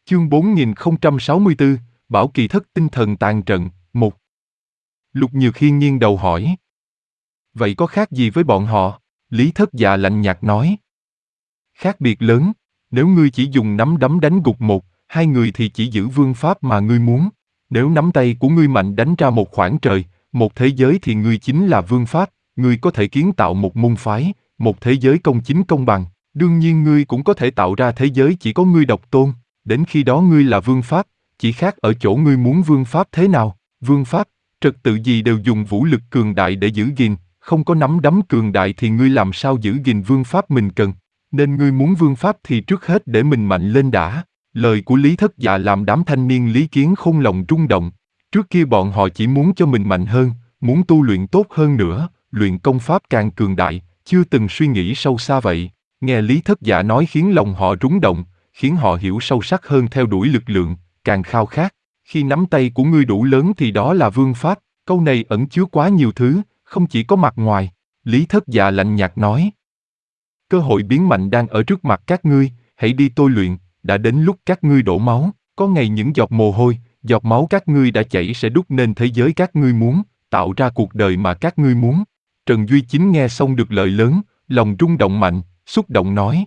Chương 4064, Bảo Kỳ Thất tinh thần tàn trận, 1. Lục Nhược Hiên nghiêng đầu hỏi. Vậy có khác gì với bọn họ? Lý Thất Dạ lạnh nhạt nói. Khác biệt lớn, nếu ngươi chỉ dùng nắm đấm đánh gục một, hai người thì chỉ giữ vương pháp mà ngươi muốn. Nếu nắm tay của ngươi mạnh đánh ra một khoảng trời, một thế giới thì ngươi chính là vương pháp, ngươi có thể kiến tạo một môn phái, một thế giới công chính công bằng. Đương nhiên ngươi cũng có thể tạo ra thế giới chỉ có ngươi độc tôn, đến khi đó ngươi là vương pháp, chỉ khác ở chỗ ngươi muốn vương pháp thế nào. Vương pháp, trật tự gì đều dùng vũ lực cường đại để giữ gìn, không có nắm đấm cường đại thì ngươi làm sao giữ gìn vương pháp mình cần. Nên ngươi muốn vương pháp thì trước hết để mình mạnh lên đã. Lời của Lý Thất Dạ làm đám thanh niên Lý Kiến Khôn lòng rung động. Trước kia bọn họ chỉ muốn cho mình mạnh hơn, muốn tu luyện tốt hơn nữa, luyện công pháp càng cường đại, chưa từng suy nghĩ sâu xa vậy. Nghe Lý Thất Dạ nói khiến lòng họ rung động, khiến họ hiểu sâu sắc hơn theo đuổi lực lượng, càng khao khát. Khi nắm tay của ngươi đủ lớn thì đó là vương pháp, câu này ẩn chứa quá nhiều thứ, không chỉ có mặt ngoài. Lý Thất Dạ lạnh nhạt nói. Cơ hội biến mạnh đang ở trước mặt các ngươi, hãy đi tôi luyện, đã đến lúc các ngươi đổ máu, có ngày những giọt mồ hôi, giọt máu các ngươi đã chảy sẽ đúc nên thế giới các ngươi muốn, tạo ra cuộc đời mà các ngươi muốn. Trần Duy Chính nghe xong được lời lớn, lòng rung động mạnh, xúc động nói.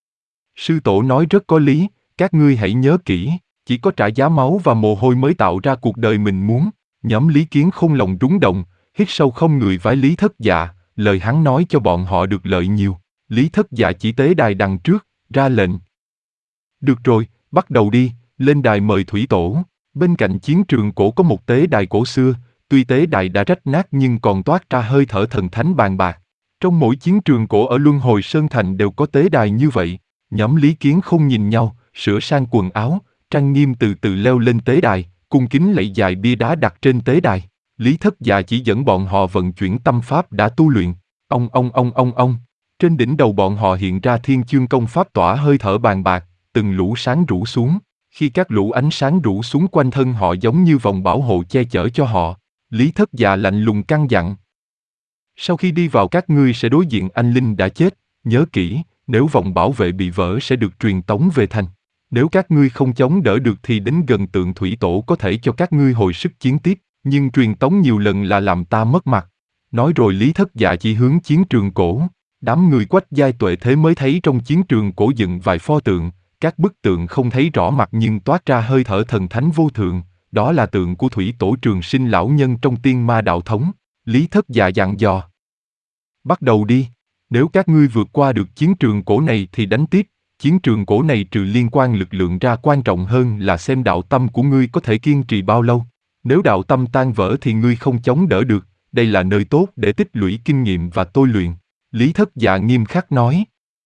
Sư tổ nói rất có lý, các ngươi hãy nhớ kỹ, chỉ có trả giá máu và mồ hôi mới tạo ra cuộc đời mình muốn. Nhóm Lý Kiến Khôn lòng rung động, hít sâu không người vái Lý Thất Dạ, lời hắn nói cho bọn họ được lợi nhiều. Lý Thất Dạ chỉ tế đài đằng trước, ra lệnh. Được rồi, bắt đầu đi, lên đài mời thủy tổ. Bên cạnh chiến trường cổ có một tế đài cổ xưa, tuy tế đài đã rách nát nhưng còn toát ra hơi thở thần thánh bàn bạc. Trong mỗi chiến trường cổ ở Luân Hồi Sơn Thành đều có tế đài như vậy. Nhóm Lý Kiến Khôn nhìn nhau, sửa sang quần áo, trang nghiêm từ từ leo lên tế đài, cung kính lạy dài bia đá đặt trên tế đài. Lý Thất Dạ chỉ dẫn bọn họ vận chuyển tâm pháp đã tu luyện. Ông. Trên đỉnh đầu bọn họ hiện ra thiên chương công pháp tỏa hơi thở bàn bạc, từng lũ sáng rủ xuống. Khi các lũ ánh sáng rủ xuống quanh thân họ giống như vòng bảo hộ che chở cho họ. Lý Thất Dạ lạnh lùng căn dặn. Sau khi đi vào các ngươi sẽ đối diện anh linh đã chết, nhớ kỹ, nếu vòng bảo vệ bị vỡ sẽ được truyền tống về thành. Nếu các ngươi không chống đỡ được thì đến gần tượng thủy tổ có thể cho các ngươi hồi sức chiến tiếp, nhưng truyền tống nhiều lần là làm ta mất mặt. Nói rồi Lý Thất Dạ chỉ hướng chiến trường cổ. Đám người Quách giai tuệ thế mới thấy trong chiến trường cổ dựng vài pho tượng, các bức tượng không thấy rõ mặt nhưng toát ra hơi thở thần thánh vô thượng, đó là tượng của thủy tổ Trường Sinh lão nhân trong Tiên Ma đạo thống. Lý Thất Dạ dặn dò. Bắt đầu đi, nếu các ngươi vượt qua được chiến trường cổ này thì đánh tiếp, chiến trường cổ này trừ liên quan lực lượng ra quan trọng hơn là xem đạo tâm của ngươi có thể kiên trì bao lâu. Nếu đạo tâm tan vỡ thì ngươi không chống đỡ được, đây là nơi tốt để tích lũy kinh nghiệm và tôi luyện. Lý Thất Dạ nghiêm khắc nói.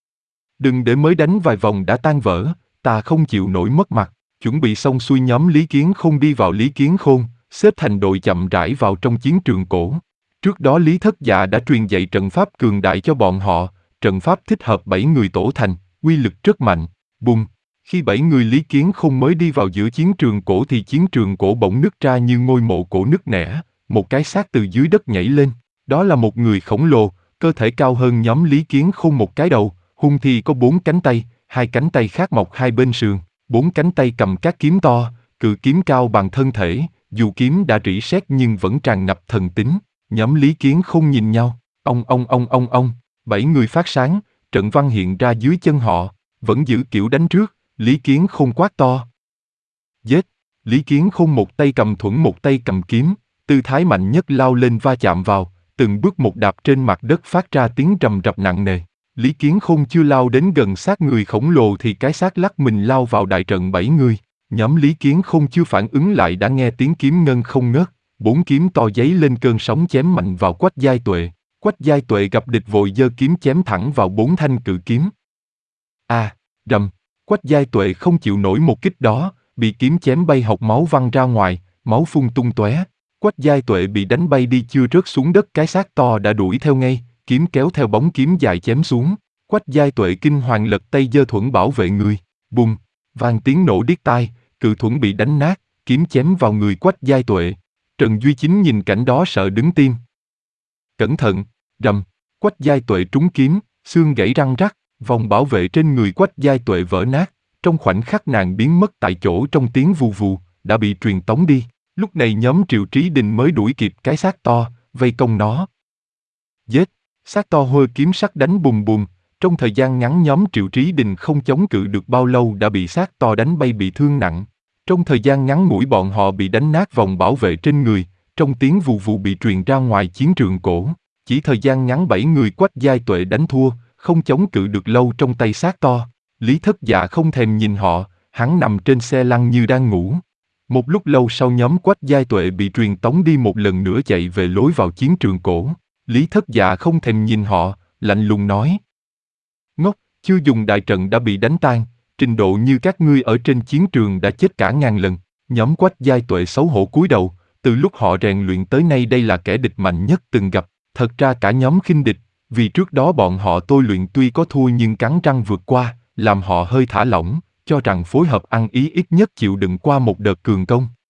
Đừng để mới đánh vài vòng đã tan vỡ, ta không chịu nổi mất mặt. Chuẩn bị xong xuôi nhóm Lý Kiến Khôn đi vào Lý Kiến Khôn, xếp thành đội chậm rãi vào trong chiến trường cổ. Trước đó Lý Thất Dạ đã truyền dạy trận pháp cường đại cho bọn họ, trận pháp thích hợp 7 người tổ thành, uy lực rất mạnh. Bùng! Khi 7 người Lý Kiến Khôn mới đi vào giữa chiến trường cổ thì chiến trường cổ bỗng nứt ra như ngôi mộ cổ nứt nẻ, một cái xác từ dưới đất nhảy lên. Đó là một người khổng lồ, cơ thể cao hơn nhóm Lý Kiến Khôn một cái đầu, hung thi có 4 cánh tay, 2 cánh tay khác mọc hai bên sườn, 4 cánh tay cầm các kiếm to, cự kiếm cao bằng thân thể, dù kiếm đã rỉ sét nhưng vẫn tràn ngập thần tính. Nhóm Lý Kiến Khôn nhìn nhau, ông. 7 người phát sáng, trận văn hiện ra dưới chân họ, vẫn giữ kiểu đánh trước, Lý Kiến Khôn quát to. Giết! Lý Kiến Khôn một tay cầm thuẫn một tay cầm kiếm, tư thái mạnh nhất lao lên va chạm vào, từng bước một đạp trên mặt đất phát ra tiếng rầm rập nặng nề. Lý Kiến Khôn chưa lao đến gần xác người khổng lồ thì cái xác lắc mình lao vào đại trận 7 người. Nhóm Lý Kiến Khôn chưa phản ứng lại đã nghe tiếng kiếm ngân không ngớt, 4 kiếm to giấy lên cơn sóng chém mạnh vào Quách giai tuệ. Quách giai tuệ gặp địch vội giơ kiếm chém thẳng vào 4 thanh cự kiếm. Rầm! Quách giai tuệ không chịu nổi một kích đó, bị kiếm chém bay hộc máu văng ra ngoài, máu phun tung tóe. Quách giai tuệ bị đánh bay đi chưa rớt xuống đất cái xác to đã đuổi theo ngay, kiếm kéo theo bóng kiếm dài chém xuống. Quách giai tuệ kinh hoàng lật tay giơ thuẫn bảo vệ người. Bùng! Vang tiếng nổ điếc tai, cự thuẫn bị đánh nát, kiếm chém vào người Quách giai tuệ. Trần Duy Chính nhìn cảnh đó sợ đứng tim. Cẩn thận! Rầm! Quách giai tuệ trúng kiếm, xương gãy răng rắc, vòng bảo vệ trên người Quách giai tuệ vỡ nát, Trong khoảnh khắc nàng biến mất tại chỗ trong tiếng vù vù, đã bị truyền tống đi. Lúc này nhóm Triệu Trí Đình mới đuổi kịp cái xác to, vây công nó. Giết! Xác to hôi kiếm sắc đánh bùm bùm. Trong thời gian ngắn nhóm Triệu Trí Đình không chống cự được bao lâu đã bị xác to đánh bay bị thương nặng. Trong thời gian ngắn ngủi bọn họ bị đánh nát vòng bảo vệ trên người, trong tiếng vù vù bị truyền ra ngoài chiến trường cổ. Chỉ thời gian ngắn 7 người Quách Giai Tuệ đánh thua, không chống cự được lâu trong tay xác to. Lý Thất Dạ không thèm nhìn họ, hắn nằm trên xe lăn như đang ngủ. Một lúc lâu sau nhóm Quách Giai Tuệ bị truyền tống đi một lần nữa chạy về lối vào chiến trường cổ. Lý Thất Dạ không thèm nhìn họ, lạnh lùng nói. Ngốc, chưa dùng đại trận đã bị đánh tan, trình độ như các ngươi ở trên chiến trường đã chết cả ngàn lần. Nhóm Quách Giai Tuệ xấu hổ cúi đầu, từ lúc họ rèn luyện tới nay đây là kẻ địch mạnh nhất từng gặp. Thật ra cả nhóm khinh địch, vì trước đó bọn họ tôi luyện tuy có thua nhưng cắn răng vượt qua, làm họ hơi thả lỏng, cho rằng phối hợp ăn ý ít nhất chịu đựng qua một đợt cường công.